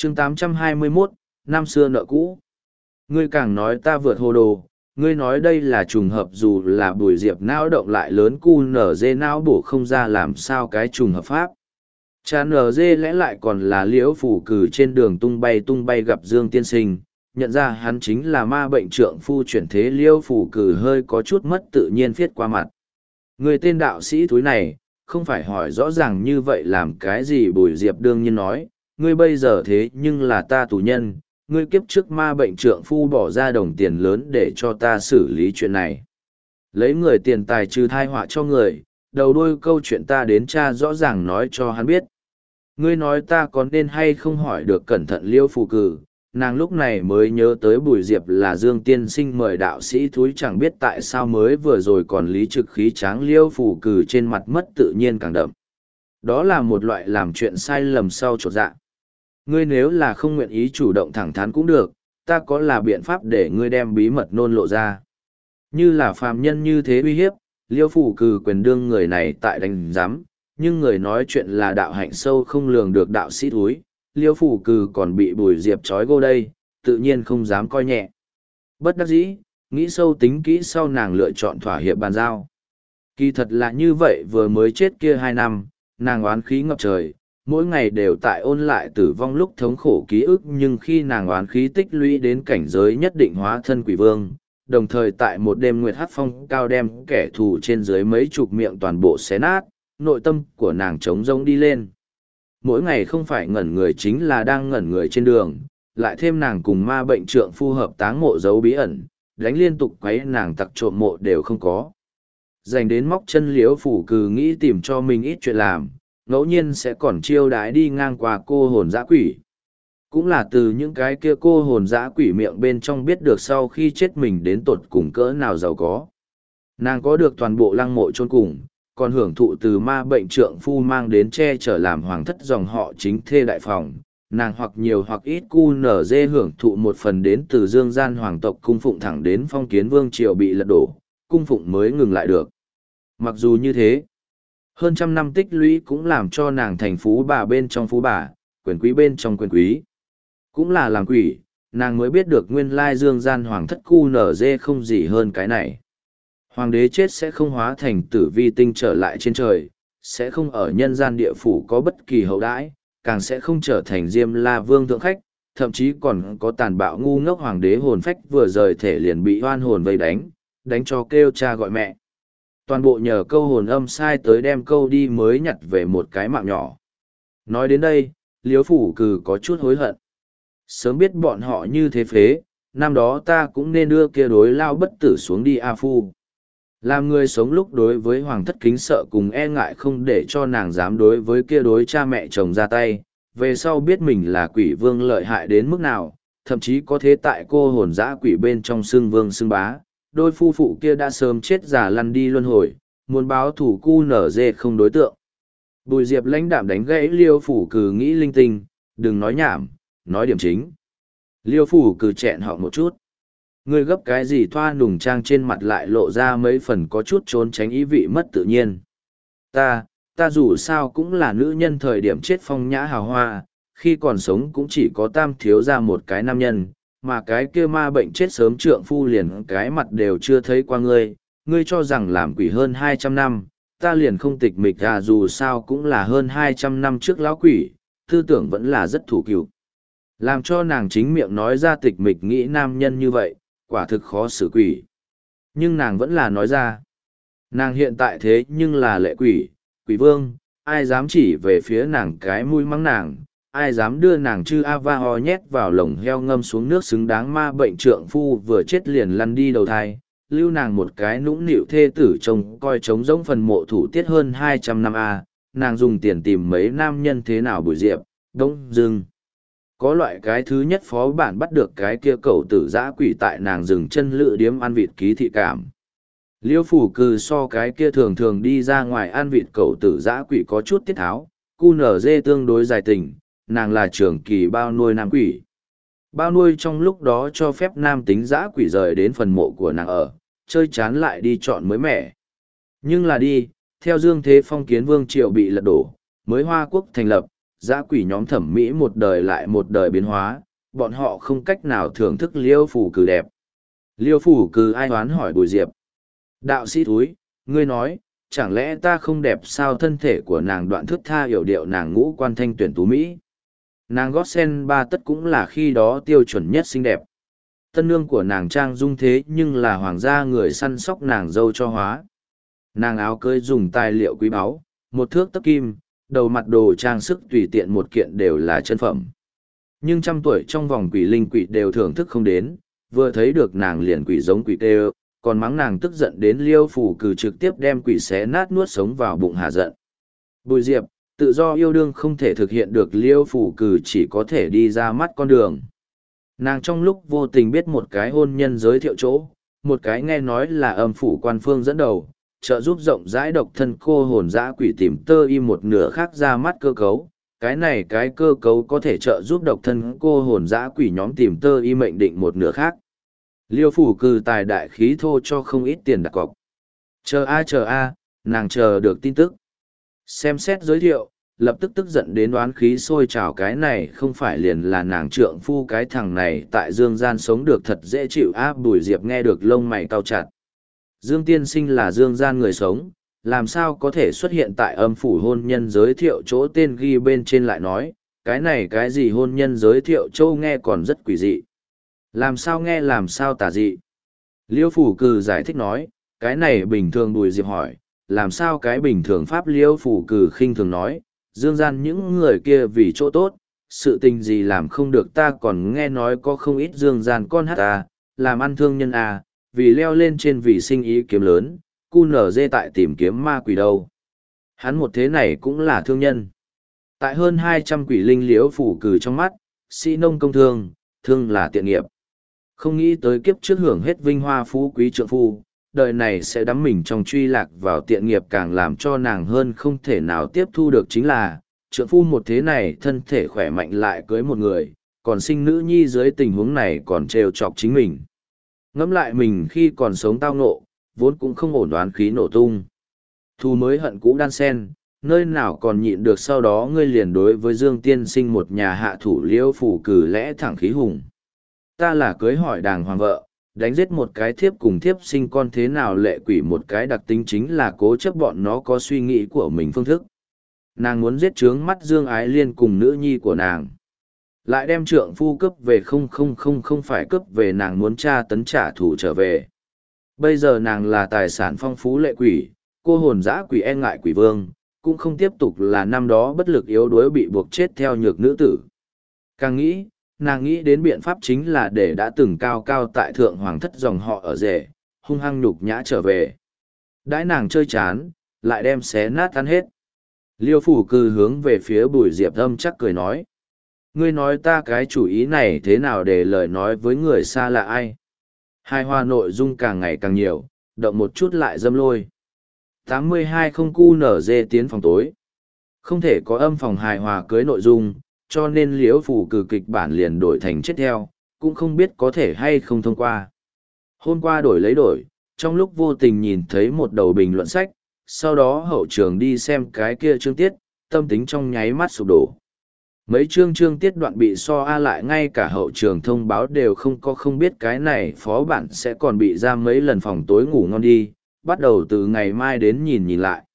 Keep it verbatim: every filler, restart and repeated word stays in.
chương tám trăm hai mươi mốt, năm xưa nợ cũ. Ngươi càng nói ta vượt hồ đồ, ngươi nói đây là trùng hợp dù là Bùi Diệp não động lại lớn cu nở dê não bổ không ra làm sao cái trùng hợp pháp. Cha nở dê lẽ lại còn là liễu phủ cử trên đường tung bay tung bay gặp Dương Tiên Sinh, nhận ra hắn chính là ma bệnh trượng phu chuyển thế liễu phủ cử hơi có chút mất tự nhiên viết qua mặt. Người tên đạo sĩ thúi này, không phải hỏi rõ ràng như vậy làm cái gì Bùi Diệp đương nhiên nói, ngươi bây giờ thế nhưng là ta tù nhân, ngươi kiếp trước ma bệnh trượng phu bỏ ra đồng tiền lớn để cho ta xử lý chuyện này. Lấy người tiền tài trừ thai họa cho người, đầu đuôi câu chuyện ta đến cha rõ ràng nói cho hắn biết. Ngươi nói ta có nên hay không hỏi được cẩn thận liêu phù cử, nàng lúc này mới nhớ tới Bùi Diệp là Dương Tiên Sinh mời đạo sĩ thúi chẳng biết tại sao mới vừa rồi còn lý trực khí tráng liêu phù cử trên mặt mất tự nhiên càng đậm. Đó là một loại làm chuyện sai lầm sau trột dạ. Ngươi nếu là không nguyện ý chủ động thẳng thắn cũng được, ta có là biện pháp để ngươi đem bí mật nôn lộ ra. Như là phàm nhân như thế uy hiếp, liêu phủ cử quyền đương người này tại đánh giám, nhưng người nói chuyện là đạo hạnh sâu không lường được đạo sĩ thúi, liêu phủ cử còn bị Bùi Diệp trói gô đây, tự nhiên không dám coi nhẹ. Bất đắc dĩ, nghĩ sâu tính kỹ sau nàng lựa chọn thỏa hiệp bàn giao. Kỳ thật là như vậy vừa mới chết kia hai năm, nàng oán khí ngập trời. Mỗi ngày đều tại ôn lại tử vong lúc thống khổ ký ức nhưng khi nàng oán khí tích lũy đến cảnh giới nhất định hóa thân quỷ vương, đồng thời tại một đêm nguyệt hát phong cao đem kẻ thù trên dưới mấy chục miệng toàn bộ xé nát, nội tâm của nàng trống rỗng đi lên. Mỗi ngày không phải ngẩn người chính là đang ngẩn người trên đường, lại thêm nàng cùng ma bệnh trượng phu hợp táng mộ dấu bí ẩn, đánh liên tục quấy nàng tặc trộm mộ đều không có. Dành đến móc chân liễu phủ cừ nghĩ tìm cho mình ít chuyện làm, ngẫu nhiên sẽ còn chiêu đái đi ngang qua cô hồn dã quỷ. Cũng là từ những cái kia cô hồn dã quỷ miệng bên trong biết được sau khi chết mình đến tột cùng cỡ nào giàu có. Nàng có được toàn bộ lăng mộ chôn cùng, còn hưởng thụ từ ma bệnh trượng phu mang đến che chở làm hoàng thất dòng họ chính thê đại phòng. Nàng hoặc nhiều hoặc ít cu nở dê hưởng thụ một phần đến từ dương gian hoàng tộc cung phụng thẳng đến phong kiến vương triều bị lật đổ, cung phụng mới ngừng lại được. Mặc dù như thế, hơn trăm năm tích lũy cũng làm cho nàng thành phú bà bên trong phú bà, quyền quý bên trong quyền quý. Cũng là làm quỷ, nàng mới biết được nguyên lai dương gian hoàng thất cu nở dê không gì hơn cái này. Hoàng đế chết sẽ không hóa thành tử vi tinh trở lại trên trời, sẽ không ở nhân gian địa phủ có bất kỳ hậu đãi, càng sẽ không trở thành Diêm La Vương thượng khách, thậm chí còn có tàn bạo ngu ngốc hoàng đế hồn phách vừa rời thể liền bị oan hồn vây đánh, đánh cho kêu cha gọi mẹ. Toàn bộ nhờ câu hồn âm sai tới đem câu đi mới nhặt về một cái mạng nhỏ. Nói đến đây, liếu phủ cừ có chút hối hận. Sớm biết bọn họ như thế phế, năm đó ta cũng nên đưa kia đối lao bất tử xuống đi A Phu. Làm người sống lúc đối với hoàng thất kính sợ cùng e ngại không để cho nàng dám đối với kia đối cha mẹ chồng ra tay, về sau biết mình là quỷ vương lợi hại đến mức nào, thậm chí có thế tại cô hồn dã quỷ bên trong xương vương xương bá, đôi phu phụ kia đã sớm chết già lăn đi luân hồi, muốn báo thủ cu nở dê không đối tượng. Bùi Diệp lãnh đạm đánh gãy liêu phủ cừ nghĩ linh tinh, đừng nói nhảm, nói điểm chính. Liêu phủ cừ chẹn họ một chút. Ngươi gấp cái gì thoa nùng trang trên mặt lại lộ ra mấy phần có chút trốn tránh ý vị mất tự nhiên. Ta, ta dù sao cũng là nữ nhân thời điểm chết phong nhã hào hoa, khi còn sống cũng chỉ có tam thiếu ra một cái nam nhân, mà cái kia ma bệnh chết sớm trượng phu liền cái mặt đều chưa thấy qua ngươi, ngươi cho rằng làm quỷ hơn hai trăm năm, ta liền không tịch mịch à dù sao cũng là hơn hai trăm năm trước lão quỷ, tư tưởng vẫn là rất thủ cựu. Làm cho nàng chính miệng nói ra tịch mịch nghĩ nam nhân như vậy, quả thực khó xử quỷ. Nhưng nàng vẫn là nói ra. Nàng hiện tại thế nhưng là lệ quỷ, quỷ vương, ai dám chỉ về phía nàng cái mũi mắng nàng, ai dám đưa nàng chư ava ho nhét vào lồng heo ngâm xuống nước xứng đáng ma bệnh trượng phu vừa chết liền lăn đi đầu thai, lưu nàng một cái nũng nịu thê tử trông coi trống giống phần mộ thủ tiết hơn hai trăm năm a, nàng dùng tiền tìm mấy nam nhân thế nào Bùi Diệp, đông dưng. Có loại cái thứ nhất phó bản bắt được cái kia cậu tử giã quỷ tại nàng dừng chân lự điếm ăn vịt ký thị cảm. Liêu phủ cừ so cái kia thường thường đi ra ngoài ăn vịt cậu tử giã quỷ có chút tiết tháo, cu nở dê tương đối dài tình, nàng là trưởng kỳ bao nuôi nam quỷ. Bao nuôi trong lúc đó cho phép nam tính giã quỷ rời đến phần mộ của nàng ở, chơi chán lại đi chọn mới mẻ. Nhưng là đi, theo Dương Thế Phong kiến vương triều bị lật đổ, mới Hoa Quốc thành lập, dã quỷ nhóm thẩm mỹ một đời lại một đời biến hóa, bọn họ không cách nào thưởng thức liêu phủ cử đẹp. Liêu phủ cử ai hoán hỏi Bùi Diệp. Đạo sĩ thúi, ngươi nói, chẳng lẽ ta không đẹp sao? Thân thể của nàng đoạn thước tha hiểu điệu, nàng ngũ quan thanh tuyển tú Mỹ. Nàng gót sen ba tất cũng là khi đó tiêu chuẩn nhất xinh đẹp. Tân nương của nàng trang dung thế nhưng là hoàng gia người săn sóc nàng dâu cho hóa. Nàng áo cưới dùng tài liệu quý báu, một thước tấc kim, đầu mặt đồ trang sức tùy tiện một kiện đều là chân phẩm. Nhưng trăm tuổi trong vòng quỷ linh quỷ đều thưởng thức không đến, vừa thấy được nàng liền quỷ giống quỷ tê, còn mắng nàng tức giận đến liêu phủ cử trực tiếp đem quỷ xé nát nuốt sống vào bụng hạ giận. Bùi Diệp, tự do yêu đương không thể thực hiện được, liêu phủ cử chỉ có thể đi ra mắt con đường. Nàng trong lúc vô tình biết một cái hôn nhân giới thiệu chỗ, một cái nghe nói là âm phủ quan phương dẫn đầu, trợ giúp rộng rãi độc thân cô hồn dã quỷ tìm tơ y một nửa khác ra mắt cơ cấu. Cái này cái cơ cấu có thể trợ giúp độc thân cô hồn dã quỷ nhóm tìm tơ y mệnh định một nửa khác. Liêu phủ cử tài đại khí thô cho không ít tiền đặt cọc. Chờ a chờ a, nàng chờ được tin tức. Xem xét giới thiệu, lập tức tức giận đến đoán khí sôi trào, cái này không phải liền là nàng trượng phu, cái thằng này tại dương gian sống được thật dễ chịu áp. Bùi Diệp nghe được lông mày cau chặt. Dương tiên sinh là dương gian người sống, làm sao có thể xuất hiện tại âm phủ hôn nhân giới thiệu chỗ, tên ghi bên trên lại nói, cái này cái gì hôn nhân giới thiệu chỗ nghe còn rất quỷ dị. Làm sao nghe làm sao tà dị. Liêu phủ cừ giải thích nói, cái này bình thường. Bùi Diệp hỏi, làm sao cái bình thường pháp? Liêu phủ cừ khinh thường nói, dương gian những người kia vì chỗ tốt, sự tình gì làm không được, ta còn nghe nói có không ít dương gian con hát ta, làm ăn thương nhân à, vì leo lên trên vì sinh ý kiếm lớn, cu nở dê tại tìm kiếm ma quỷ đâu. Hắn một thế này cũng là thương nhân. Tại hơn hai trăm quỷ linh liễu phủ cử trong mắt, sĩ nông công thương, thương là tiện nghiệp. Không nghĩ tới kiếp trước hưởng hết vinh hoa phú quý trượng phu, đời này sẽ đắm mình trong truy lạc vào tiện nghiệp. Càng làm cho nàng hơn không thể nào tiếp thu được chính là, trượng phu một thế này thân thể khỏe mạnh lại cưới một người, còn sinh nữ nhi, dưới tình huống này còn trêu chọc chính mình. Ngẫm lại mình khi còn sống tao ngộ, vốn cũng không ổn, đoán khí nổ tung. Thu mới hận cũ đan sen, nơi nào còn nhịn được, sau đó ngươi liền đối với Dương tiên sinh một nhà hạ thủ. Liêu phủ cử lẽ thẳng khí hùng. Ta là cưới hỏi đàng hoàng vợ, đánh giết một cái thiếp cùng thiếp sinh con thế nào lệ quỷ, một cái đặc tính chính là cố chấp bọn nó có suy nghĩ của mình phương thức. Nàng muốn giết trướng mắt Dương Ái Liên cùng nữ nhi của nàng. Lại đem trượng phu cướp về, không không không không phải cướp về, nàng muốn tra tấn trả thù trở về. Bây giờ nàng là tài sản phong phú lệ quỷ, cô hồn dã quỷ e ngại quỷ vương, cũng không tiếp tục là năm đó bất lực yếu đuối bị buộc chết theo nhược nữ tử. Càng nghĩ, nàng nghĩ đến biện pháp chính là để đã từng cao cao tại thượng hoàng thất dòng họ ở rể, hung hăng nhục nhã trở về. Đãi nàng chơi chán, lại đem xé nát ăn hết. Liêu phủ cư hướng về phía Bùi Diệp âm chắc cười nói. Ngươi nói ta cái chủ ý này thế nào để lời nói với người xa lạ ai? Hai hoa nội dung càng ngày càng nhiều, động một chút lại dâm lôi. tám mươi hai không cu nở dê tiến phòng tối. Không thể có âm phòng hài hòa cưới nội dung, cho nên liễu phủ cử kịch bản liền đổi thành chết theo, cũng không biết có thể hay không thông qua. Hôm qua đổi lấy đổi, trong lúc vô tình nhìn thấy một đầu bình luận sách, sau đó hậu trường đi xem cái kia chương tiết, tâm tính trong nháy mắt sụp đổ. Mấy chương chương tiết đoạn bị so a lại, ngay cả hậu trường thông báo đều không có, không biết cái này phó bản sẽ còn bị ra mấy lần phòng tối ngủ ngon đi, bắt đầu từ ngày mai đến nhìn nhìn lại.